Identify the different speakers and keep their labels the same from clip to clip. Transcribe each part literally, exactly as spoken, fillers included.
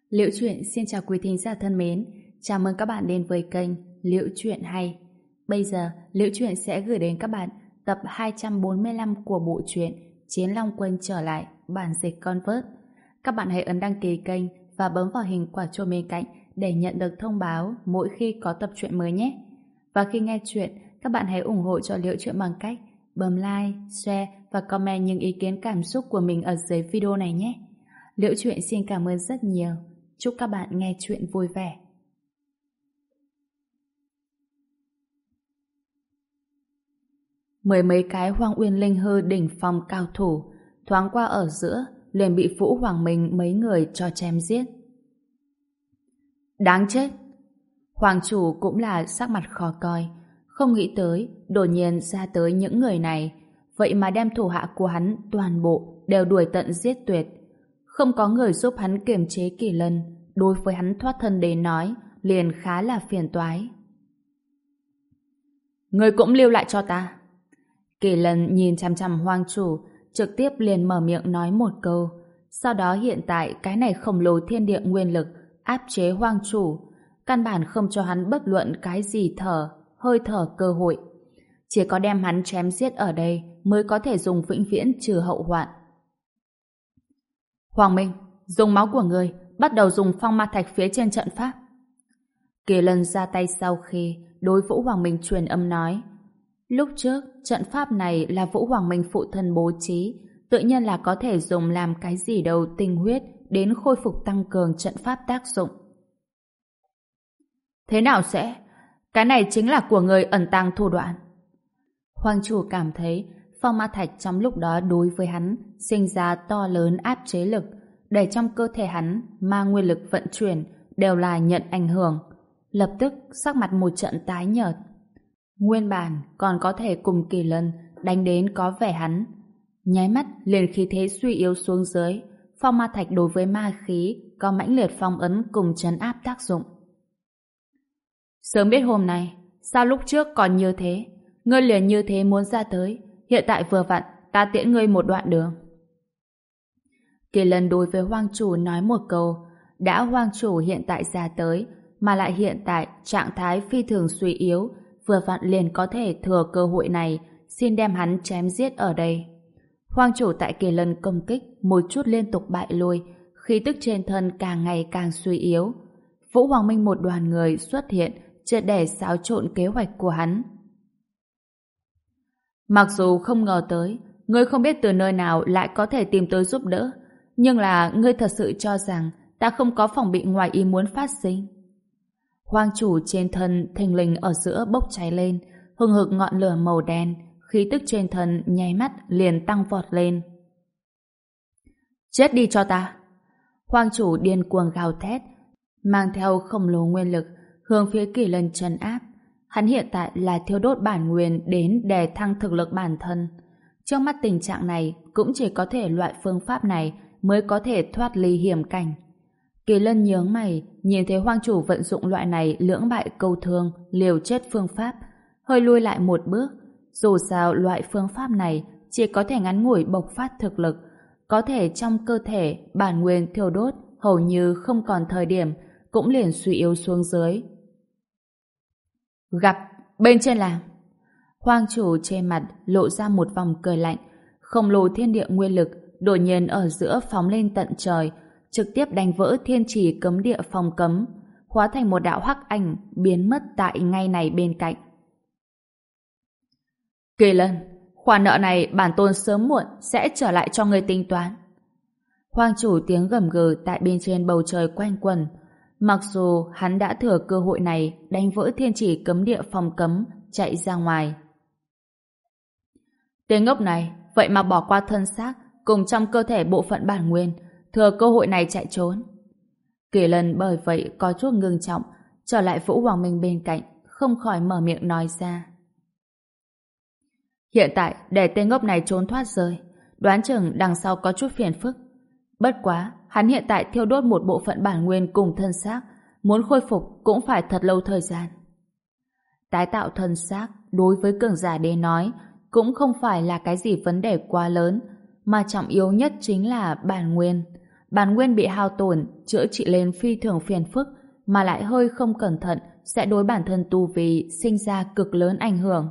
Speaker 1: Liễu Chuyện xin chào quý thính giả thân mến, chào mừng các bạn đến với kênh Liễu Chuyện Hay. Bây giờ, Liễu Chuyện sẽ gửi đến các bạn tập hai trăm bốn mươi lăm của bộ truyện Chiến Long Quân trở lại, bản dịch Convert. Các bạn hãy ấn đăng ký kênh và bấm vào hình quả chuông bên cạnh để nhận được thông báo mỗi khi có tập truyện mới nhé. Và khi nghe chuyện, các bạn hãy ủng hộ cho Liễu Chuyện bằng cách bấm like, share và comment những ý kiến cảm xúc của mình ở dưới video này nhé. Liễu Chuyện xin cảm ơn rất nhiều. Chúc các bạn nghe chuyện vui vẻ. Mười mấy cái Hoang Uyên Linh Hư đỉnh phong cao thủ thoáng qua ở giữa liền bị Vũ Hoàng Minh mấy người cho chém giết. Đáng chết! Hoàng chủ cũng là sắc mặt khó coi, không nghĩ tới đột nhiên ra tới những người này, vậy mà đem thủ hạ của hắn toàn bộ đều đuổi tận giết tuyệt. Không có người giúp hắn kiềm chế Kỳ Lân, đối với hắn thoát thân đến nói liền khá là phiền toái. Người cũng lưu lại cho ta. Kỳ Lân nhìn chằm chằm Hoàng chủ, trực tiếp liền mở miệng nói một câu. Sau đó hiện tại cái này khổng lồ thiên địa nguyên lực áp chế Hoàng chủ, căn bản không cho hắn bất luận cái gì thở, hơi thở cơ hội. Chỉ có đem hắn chém giết ở đây mới có thể dùng vĩnh viễn trừ hậu hoạn. Hoàng Minh, dùng máu của người bắt đầu dùng phong ma thạch phía trên trận pháp. Kỳ Lân ra tay sau khi đối Vũ Hoàng Minh truyền âm nói. Lúc trước, trận pháp này là Vũ Hoàng Minh phụ thân bố trí, tự nhiên là có thể dùng làm cái gì đâu tinh huyết đến khôi phục tăng cường trận pháp tác dụng. Thế nào sẽ? Cái này chính là của người ẩn tàng thủ đoạn. Hoàng chủ cảm thấy phong ma thạch trong lúc đó đối với hắn sinh ra to lớn áp chế lực, để trong cơ thể hắn ma nguyên lực vận chuyển đều là nhận ảnh hưởng. Lập tức sắc mặt một trận tái nhợt. Nguyên bản còn có thể cùng Kỳ Lân đánh đến có vẻ hắn, nháy mắt liền khí thế suy yếu xuống dưới. Phong ma thạch đối với ma khí có mãnh liệt phong ấn cùng trấn áp tác dụng. Sớm biết hôm nay, sao lúc trước còn như thế? Ngươi liền như thế muốn ra tới, hiện tại vừa vặn ta tiễn ngươi một đoạn đường. Kỳ Lân đối với Hoàng chủ nói một câu. Đã Hoàng chủ hiện tại ra tới, mà lại hiện tại trạng thái phi thường suy yếu, vừa vặn liền có thể thừa cơ hội này xin đem hắn chém giết ở đây. Hoàng chủ tại Kỳ Lân công kích một chút liên tục bại lui, khí tức trên thân càng ngày càng suy yếu. Vũ Hoàng Minh một đoàn người xuất hiện triệt để xáo trộn kế hoạch của hắn. Mặc dù không ngờ tới, ngươi không biết từ nơi nào lại có thể tìm tới giúp đỡ, nhưng là ngươi thật sự cho rằng ta không có phòng bị ngoài ý muốn phát sinh. Hoàng chủ trên thân thình lình ở giữa bốc cháy lên, hừng hực ngọn lửa màu đen, khí tức trên thân nháy mắt liền tăng vọt lên. Chết đi cho ta! Hoàng chủ điên cuồng gào thét, mang theo khổng lồ nguyên lực hướng phía Kỳ Lân trấn áp. Hắn hiện tại là thiêu đốt bản nguyên đến để thăng thực lực bản thân. Trước mắt tình trạng này cũng chỉ có thể loại phương pháp này mới có thể thoát ly hiểm cảnh. Kỳ Lân nhướng mày, nhìn thấy Hoàng chủ vận dụng loại này lưỡng bại câu thương, liều chết phương pháp, hơi lui lại một bước. Dù sao loại phương pháp này chỉ có thể ngắn ngủi bộc phát thực lực, có thể trong cơ thể bản nguyên thiêu đốt hầu như không còn thời điểm, cũng liền suy yếu xuống dưới. Gặp, bên trên làm. Hoàng chủ trên mặt lộ ra một vòng cười lạnh, khổng lồ thiên địa nguyên lực đột nhiên ở giữa phóng lên tận trời, trực tiếp đánh vỡ thiên trì cấm địa phòng cấm, hóa thành một đạo hắc ảnh biến mất tại ngay này bên cạnh. Kỳ Lân, khoản nợ này bản tôn sớm muộn sẽ trở lại cho ngươi tính toán. Hoàng chủ tiếng gầm gừ tại bên trên bầu trời quanh quẩn. Mặc dù hắn đã thừa cơ hội này đánh vỡ thiên chỉ cấm địa phòng cấm, chạy ra ngoài. Tên ngốc này vậy mà bỏ qua thân xác cùng trong cơ thể bộ phận bản nguyên, thừa cơ hội này chạy trốn. Kỳ Lân bởi vậy có chút ngưng trọng, trở lại Vũ Hoàng Minh bên cạnh, không khỏi mở miệng nói ra. Hiện tại để tên ngốc này trốn thoát rơi, đoán chừng đằng sau có chút phiền phức. Bất quá, hắn hiện tại thiêu đốt một bộ phận bản nguyên cùng thân xác, muốn khôi phục cũng phải thật lâu thời gian. Tái tạo thân xác đối với cường giả đến nói cũng không phải là cái gì vấn đề quá lớn, mà trọng yếu nhất chính là bản nguyên. bản nguyên bị hao tổn, chữa trị lên phi thường phiền phức, mà lại hơi không cẩn thận sẽ đối bản thân tu vi sinh ra cực lớn ảnh hưởng.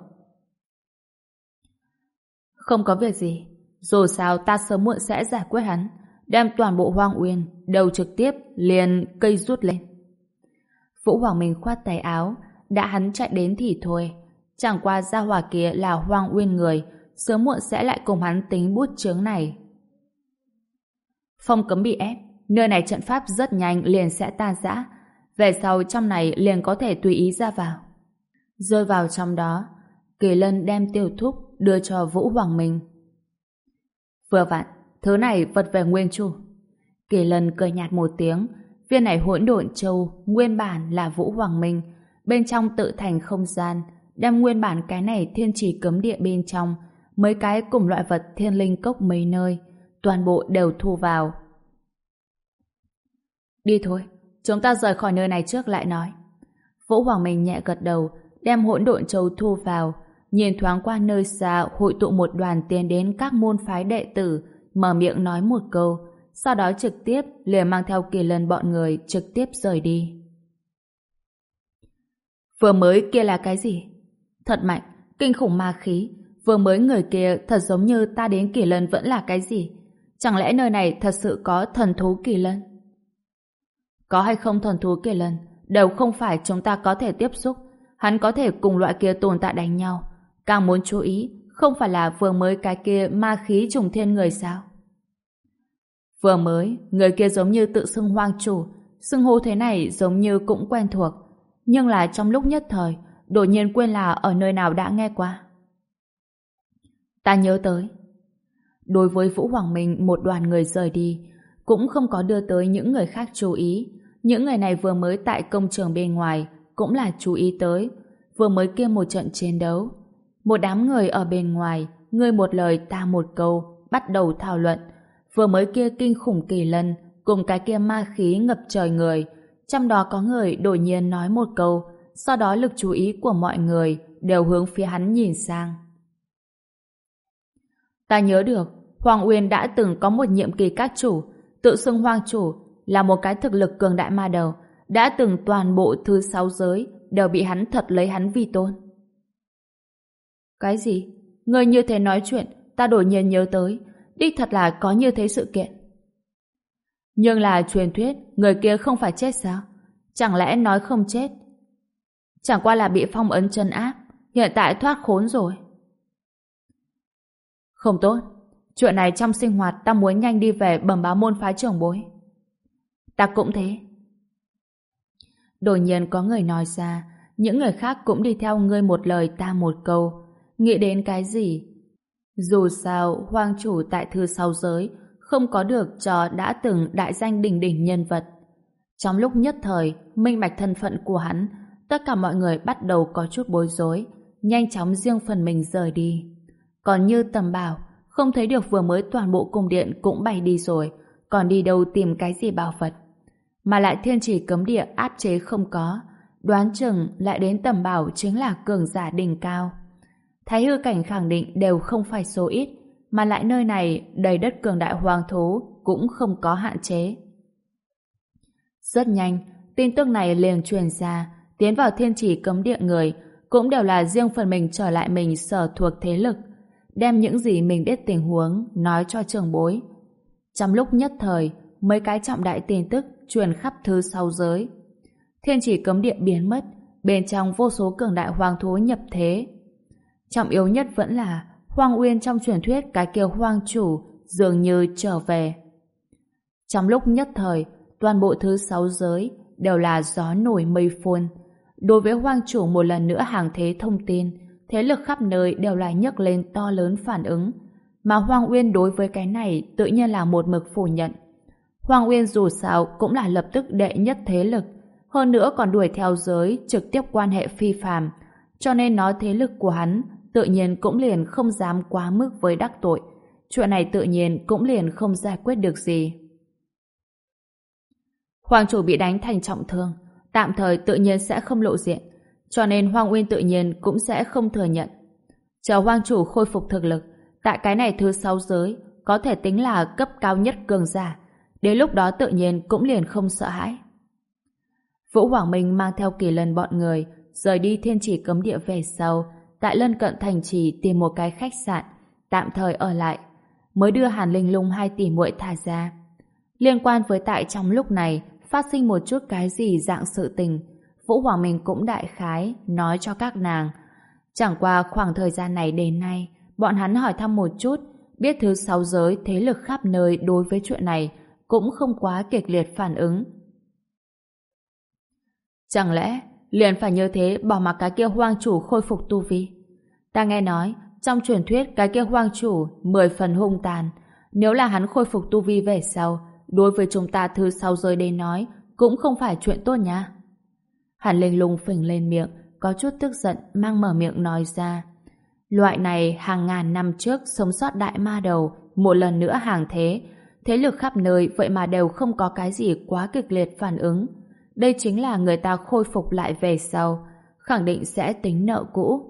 Speaker 1: Không có việc gì, dù sao ta sớm muộn sẽ giải quyết hắn, đem toàn bộ Hoang Uyên đều trực tiếp liền cây rút lên. Vũ Hoàng Minh khoát tay áo, đã hắn chạy đến thì thôi, chẳng qua gia hỏa kia là Hoang Uyên người, sớm muộn sẽ lại cùng hắn tính bút chướng này. Phong cấm bị ép, nơi này trận pháp rất nhanh liền sẽ tan rã, về sau trong này liền có thể tùy ý ra vào. Rơi vào trong đó, Kỳ Lân đem Tiêu Thúc đưa cho Vũ Hoàng Minh. Vừa vặn, thứ này vật về nguyên chủ. Kỳ Lân cười nhạt một tiếng, viên này hỗn độn châu nguyên bản là Vũ Hoàng Minh, bên trong tự thành không gian, đem nguyên bản cái này thiên trì cấm địa bên trong, mấy cái cùng loại vật thiên linh cốc mấy nơi, toàn bộ đều thu vào. Đi thôi, chúng ta rời khỏi nơi này trước lại nói. Vũ Hoàng Minh nhẹ gật đầu, đem hỗn độn châu thu vào, nhìn thoáng qua nơi xa hội tụ một đoàn tiến đến các môn phái đệ tử, mở miệng nói một câu, sau đó trực tiếp liền mang theo Kỳ Lân bọn người trực tiếp rời đi. Vừa mới kia là cái gì? Thật mạnh, kinh khủng ma khí. Vừa mới người kia thật giống như ta đến Kỳ Lân vẫn là cái gì? Chẳng lẽ nơi này thật sự có thần thú Kỳ Lân? Có hay không thần thú Kỳ Lân đều không phải chúng ta có thể tiếp xúc. Hắn có thể cùng loại kia tồn tại đánh nhau. Càng muốn chú ý, không phải là vừa mới cái kia ma khí trùng thiên người sao? Vừa mới, người kia giống như tự xưng hoang chủ, xưng hô thế này giống như cũng quen thuộc, nhưng là trong lúc nhất thời, đột nhiên quên là ở nơi nào đã nghe qua. Ta nhớ tới. Đối với Vũ Hoàng Minh một đoàn người rời đi, cũng không có đưa tới những người khác chú ý. Những người này vừa mới tại công trường bên ngoài cũng là chú ý tới. Vừa mới kia một trận chiến đấu, một đám người ở bên ngoài, ngươi một lời ta một câu, bắt đầu thảo luận. Vừa mới kia kinh khủng Kỳ Lân cùng cái kia ma khí ngập trời người, trong đó có người đột nhiên nói một câu, sau đó lực chú ý của mọi người đều hướng phía hắn nhìn sang. Ta nhớ được, Hoàng Uyên đã từng có một nhiệm kỳ các chủ, tự xưng Hoàng chủ, là một cái thực lực cường đại ma đầu, đã từng toàn bộ thứ sáu giới đều bị hắn thật lấy hắn vi tôn. Cái gì? Người như thế nói chuyện, ta đột nhiên nhớ tới, đích thật là có như thế sự kiện. Nhưng là truyền thuyết, người kia không phải chết sao? Chẳng lẽ nói không chết? Chẳng qua là bị phong ấn trấn áp, hiện tại thoát khốn rồi. Không tốt, chuyện này trong sinh hoạt ta muốn nhanh đi về bẩm báo môn phái trưởng bối. Ta cũng thế. Đột nhiên có người nói ra, những người khác cũng đi theo ngươi một lời ta một câu. Nghĩ đến cái gì? Dù sao, Hoang chủ tại thứ sáu giới không có được cho đã từng đại danh đỉnh đỉnh nhân vật. Trong lúc nhất thời, minh bạch thân phận của hắn, tất cả mọi người bắt đầu có chút bối rối, nhanh chóng riêng phần mình rời đi. Còn như Tầm Bảo, không thấy được vừa mới toàn bộ cung điện cũng bay đi rồi, còn đi đâu tìm cái gì bảo vật. Mà lại thiên chỉ cấm địa áp chế không có, đoán chừng lại đến Tầm Bảo chính là cường giả đỉnh cao. Thái hư cảnh khẳng định đều không phải số ít, mà lại nơi này đầy đất cường đại hoàng thú cũng không có hạn chế. Rất nhanh, tin tức này liền truyền ra, tiến vào thiên chỉ cấm địa người cũng đều là riêng phần mình trở lại mình sở thuộc thế lực, đem những gì mình biết tình huống nói cho trưởng bối. Trong lúc nhất thời, mấy cái trọng đại tin tức truyền khắp thứ sáu giới. Thiên chỉ cấm địa biến mất, bên trong vô số cường đại hoàng thú nhập thế. Trọng yếu nhất vẫn là Hoang Uyên trong truyền thuyết cái kia hoang chủ dường như trở về. Trong lúc nhất thời, toàn bộ thứ sáu giới đều là gió nổi mây phun. Đối với hoang chủ một lần nữa hàng thế thông tin, thế lực khắp nơi đều là nhấc lên to lớn phản ứng. Mà Hoang Uyên đối với cái này tự nhiên là một mực phủ nhận. Hoang Uyên dù sao cũng là lập tức đệ nhất thế lực, hơn nữa còn đuổi theo giới trực tiếp quan hệ phi phàm, cho nên nói thế lực của hắn tự nhiên cũng liền không dám quá mức với đắc tội. Chuyện này tự nhiên cũng liền không giải quyết được gì. Hoàng chủ bị đánh thành trọng thương, tạm thời tự nhiên sẽ không lộ diện, cho nên Hoang Uyên tự nhiên cũng sẽ không thừa nhận. Chờ Hoàng chủ khôi phục thực lực, tại cái này thứ sáu giới có thể tính là cấp cao nhất cường giả, đến lúc đó tự nhiên cũng liền không sợ hãi. Vũ Hoàng Minh mang theo Kỳ Lân bọn người rời đi Thiên Chỉ Cấm Địa về sau, tại lân cận thành trì tìm một cái khách sạn tạm thời ở lại, mới đưa Hàn Linh Lung hai tỷ muội thả ra. Liên quan với tại trong lúc này phát sinh một chút cái gì dạng sự tình, Vũ Hoàng Minh cũng đại khái nói cho các nàng. Chẳng qua khoảng thời gian này đến nay, bọn hắn hỏi thăm một chút, biết thứ sáu giới thế lực khắp nơi đối với chuyện này cũng không quá kịch liệt phản ứng. Chẳng lẽ liền phải như thế bỏ mặc cái kia hoang chủ khôi phục tu vi? Ta nghe nói trong truyền thuyết cái kia hoang chủ mười phần hung tàn, nếu là hắn khôi phục tu vi về sau, đối với chúng ta thứ sáu giới đến nói cũng không phải chuyện tốt nha. Hàn Linh Lung phình lên miệng, có chút tức giận mang mở miệng nói ra. Loại này hàng ngàn năm trước sống sót đại ma đầu, một lần nữa hàng thế, thế lực khắp nơi vậy mà đều không có cái gì quá kịch liệt phản ứng. Đây chính là người ta khôi phục lại về sau, khẳng định sẽ tính nợ cũ.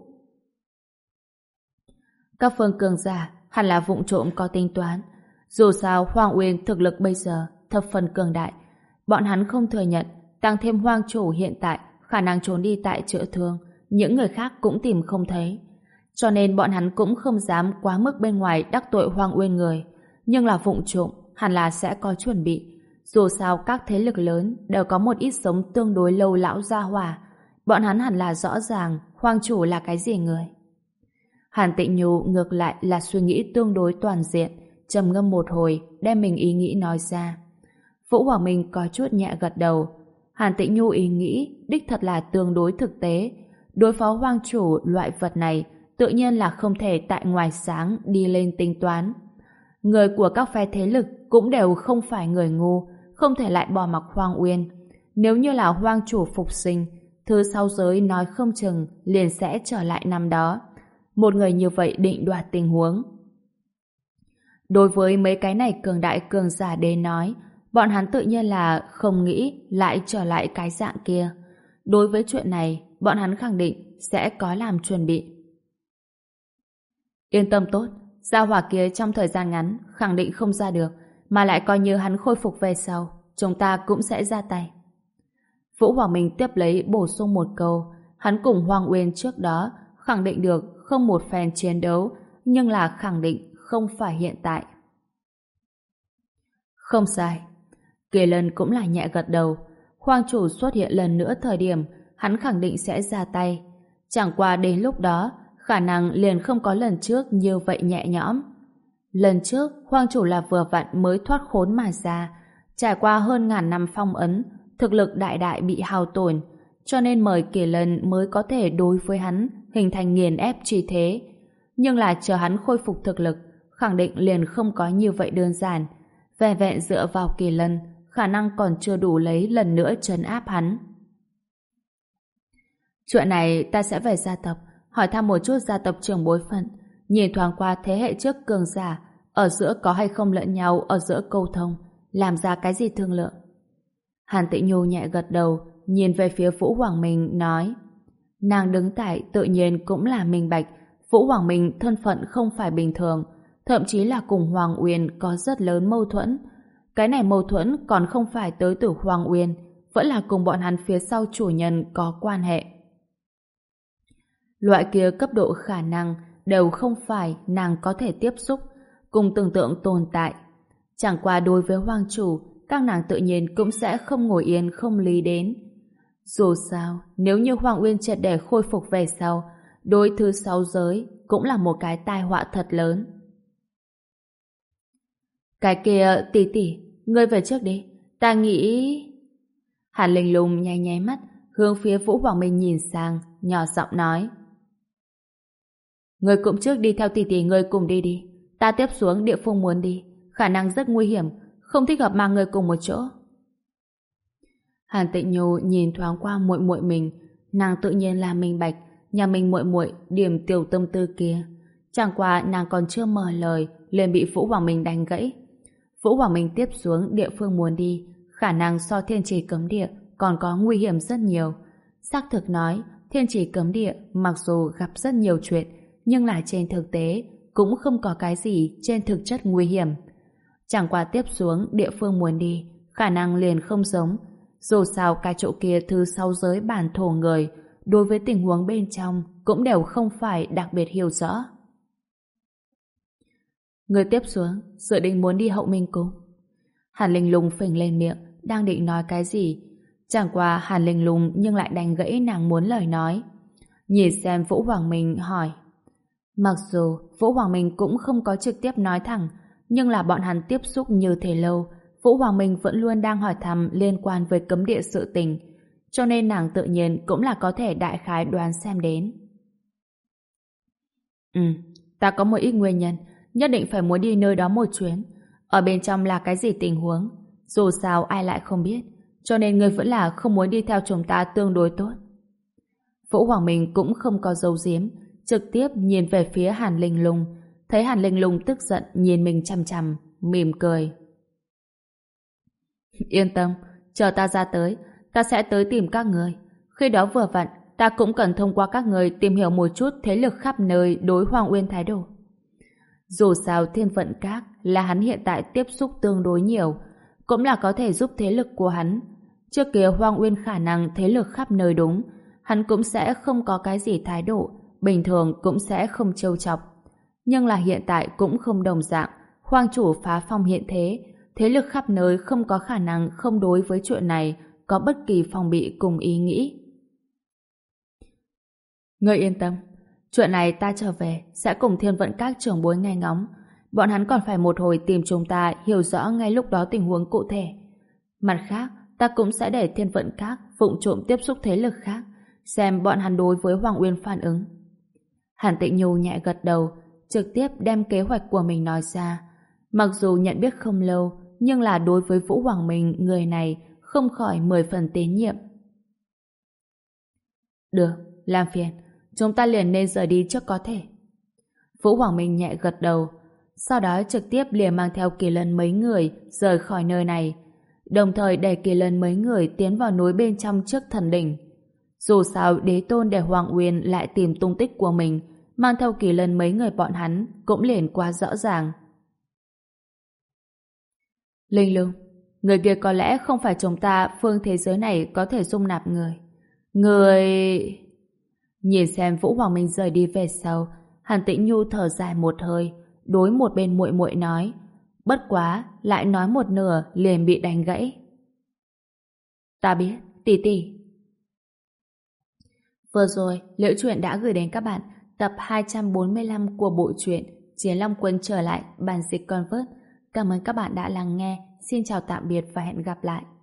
Speaker 1: Các phương cường giả hẳn là vụng trộm có tính toán. Dù sao Hoàng Uyên thực lực bây giờ thập phần cường đại, bọn hắn không thừa nhận, tăng thêm hoang chủ hiện tại khả năng trốn đi tại chữa thương, những người khác cũng tìm không thấy. Cho nên bọn hắn cũng không dám quá mức bên ngoài đắc tội Hoàng Uyên người, nhưng là vụng trộm hẳn là sẽ có chuẩn bị. Dù sao các thế lực lớn đều có một ít sống tương đối lâu lão gia hỏa, bọn hắn hẳn là rõ ràng Hoàng chủ là cái gì người. Hàn Tịnh Nhu ngược lại là suy nghĩ tương đối toàn diện, trầm ngâm một hồi đem mình ý nghĩ nói ra. Vũ Hoàng Minh có chút nhẹ gật đầu. Hàn Tịnh Nhu ý nghĩ đích thật là tương đối thực tế. Đối phó hoang chủ loại vật này tự nhiên là không thể tại ngoài sáng đi lên tính toán. Người của các phe thế lực cũng đều không phải người ngu, không thể lại bỏ mặc Hoang Uyên. Nếu như là hoang chủ phục sinh, thứ sáu giới nói không chừng liền sẽ trở lại năm đó. Một người như vậy định đoạt tình huống. Đối với mấy cái này cường đại cường giả đến nói, bọn hắn tự nhiên là không nghĩ lại trở lại cái dạng kia. Đối với chuyện này, bọn hắn khẳng định sẽ có làm chuẩn bị. Yên tâm tốt, gia hỏa kia trong thời gian ngắn khẳng định không ra được, mà lại coi như hắn khôi phục về sau, chúng ta cũng sẽ ra tay. Vũ Hoàng Minh tiếp lấy bổ sung một câu, hắn cùng Hoàng Uyên trước đó khẳng định được không một phen chiến đấu, nhưng là khẳng định không phải hiện tại. Không sai. Kỳ Lân cũng là nhẹ gật đầu. Hoàng chủ xuất hiện lần nữa thời điểm, hắn khẳng định sẽ ra tay. Chẳng qua đến lúc đó, khả năng liền không có lần trước như vậy nhẹ nhõm. Lần trước, Hoàng chủ là vừa vặn mới thoát khốn mà ra, trải qua hơn ngàn năm phong ấn, thực lực đại đại bị hao tổn, cho nên mời Kỳ Lân mới có thể đối với hắn hình thành nghiền ép chi thế. Nhưng là chờ hắn khôi phục thực lực, khẳng định liền không có như vậy đơn giản. Về vẹn dựa vào Kỳ Lân, khả năng còn chưa đủ lấy lần nữa trấn áp hắn. Chuyện này ta sẽ về gia tộc, hỏi thăm một chút gia tộc trưởng bối phận, nhìn thoáng qua thế hệ trước cường giả, ở giữa có hay không lẫn nhau ở giữa câu thông, làm ra cái gì thương lượng. Hàn Tịnh Nhu nhẹ gật đầu, nhìn về phía Vũ Hoàng Minh nói, nàng đứng tại tự nhiên cũng là minh bạch, Vũ Hoàng Minh thân phận không phải bình thường, thậm chí là cùng Hoàng Uyên có rất lớn mâu thuẫn. Cái này mâu thuẫn còn không phải tới từ Hoàng Uyên, vẫn là cùng bọn hắn phía sau chủ nhân có quan hệ. Loại kia cấp độ khả năng đều không phải nàng có thể tiếp xúc, cùng tưởng tượng tồn tại. Chẳng qua đối với Hoàng chủ, các nàng tự nhiên cũng sẽ không ngồi yên không lý đến. Dù sao, nếu như Hoàng Uyên triệt để khôi phục về sau, đối thứ sáu giới cũng là một cái tai họa thật lớn. Cái kia tỷ tỷ, ngươi về trước đi, ta nghĩ... Hàn Linh Lung nháy nháy mắt, hướng phía Vũ Hoàng Minh nhìn sang, nhỏ giọng nói. Ngươi cũng trước đi theo tỷ tỷ ngươi cùng đi đi, ta tiếp xuống địa phương muốn đi, khả năng rất nguy hiểm, không thích hợp mang ngươi cùng một chỗ. Hàn Tịnh Nhu nhìn thoáng qua muội muội mình, nàng tự nhiên là minh bạch, nhà mình muội muội điểm tiểu tâm tư kia. Chẳng qua nàng còn chưa mở lời, liền bị Vũ Hoàng Minh đánh gãy. Vũ Hoàng Minh tiếp xuống địa phương muốn đi, khả năng so Thiên Trì Cấm Địa còn có nguy hiểm rất nhiều. Xác thực nói, Thiên Trì Cấm Địa mặc dù gặp rất nhiều chuyện, nhưng là trên thực tế cũng không có cái gì trên thực chất nguy hiểm. Chẳng qua tiếp xuống địa phương muốn đi, khả năng liền không giống. Dù sao cái chỗ kia thứ sáu giới bản thổ người, đối với tình huống bên trong cũng đều không phải đặc biệt hiểu rõ. Người tiếp xuống, dự định muốn đi Hậu Minh Cung. Hàn Linh Lung phình lên miệng, đang định nói cái gì. Chẳng qua Hàn Linh Lung nhưng lại đánh gãy nàng muốn lời nói. Nhìn xem Vũ Hoàng Minh hỏi. Mặc dù Vũ Hoàng Minh cũng không có trực tiếp nói thẳng, nhưng là bọn hắn tiếp xúc như thế lâu, Vũ Hoàng Minh vẫn luôn đang hỏi thăm liên quan với cấm địa sự tình, cho nên nàng tự nhiên cũng là có thể đại khái đoán xem đến. Ừ, ta có một ít nguyên nhân, nhất định phải muốn đi nơi đó một chuyến. Ở bên trong là cái gì tình huống? Dù sao ai lại không biết, cho nên ngươi vẫn là không muốn đi theo chúng ta tương đối tốt. Vũ Hoàng Minh cũng không có giấu giếm, trực tiếp nhìn về phía Hàn Linh Lung, thấy Hàn Linh Lung tức giận nhìn mình chằm chằm, mỉm cười. Yên tâm, chờ ta ra tới, ta sẽ tới tìm các người. Khi đó vừa vặn, ta cũng cần thông qua các người tìm hiểu một chút thế lực khắp nơi đối Hoàng Uyên thái độ. Dù sao Thiên Vận Các là hắn hiện tại tiếp xúc tương đối nhiều, cũng là có thể giúp thế lực của hắn. Trước kia Hoàng Uyên khả năng thế lực khắp nơi đúng, hắn cũng sẽ không có cái gì thái độ, bình thường cũng sẽ không trêu chọc. Nhưng là hiện tại cũng không đồng dạng, Hoàng chủ phá phong hiện thế, thế lực khắp nơi không có khả năng không đối với chuyện này có bất kỳ phòng bị cùng ý nghĩ. Ngươi yên tâm, chuyện này ta trở về sẽ cùng Thiên Vận Các trưởng bối nghe ngóng, bọn hắn còn phải một hồi tìm chúng ta hiểu rõ ngay lúc đó tình huống cụ thể. Mặt khác, ta cũng sẽ để Thiên Vận Các vụng trộm tiếp xúc thế lực khác, xem bọn hắn đối với Hoàng Uyên phản ứng. Hàn Tịnh Nhu nhẹ gật đầu, trực tiếp đem kế hoạch của mình nói ra. Mặc dù nhận biết không lâu, nhưng là đối với Vũ Hoàng Minh, người này không khỏi mười phần tín nhiệm. Được, làm phiền, chúng ta liền nên rời đi trước có thể. Vũ Hoàng Minh nhẹ gật đầu, sau đó trực tiếp liền mang theo Kỳ Lân mấy người rời khỏi nơi này, đồng thời đẩy Kỳ Lân mấy người tiến vào núi bên trong trước thần đỉnh. Dù sao đế tôn để Hoàng Uyên lại tìm tung tích của mình, mang theo Kỳ Lân mấy người bọn hắn cũng liền quá rõ ràng. Linh Lung, người kia có lẽ không phải chúng ta phương thế giới này có thể dung nạp người. Người... Nhìn xem Vũ Hoàng Minh rời đi về sau, Hàn Tĩnh Nhu thở dài một hơi, đối một bên muội muội nói, bất quá lại nói một nửa liền bị đánh gãy. Ta biết, tỷ tỷ. Vừa rồi, Liễu Chuyện đã gửi đến các bạn tập hai trăm bốn mươi lăm của bộ truyện Chiến Long Quân trở lại bản dịch Convert. Cảm ơn các bạn đã lắng nghe. Xin chào tạm biệt và hẹn gặp lại.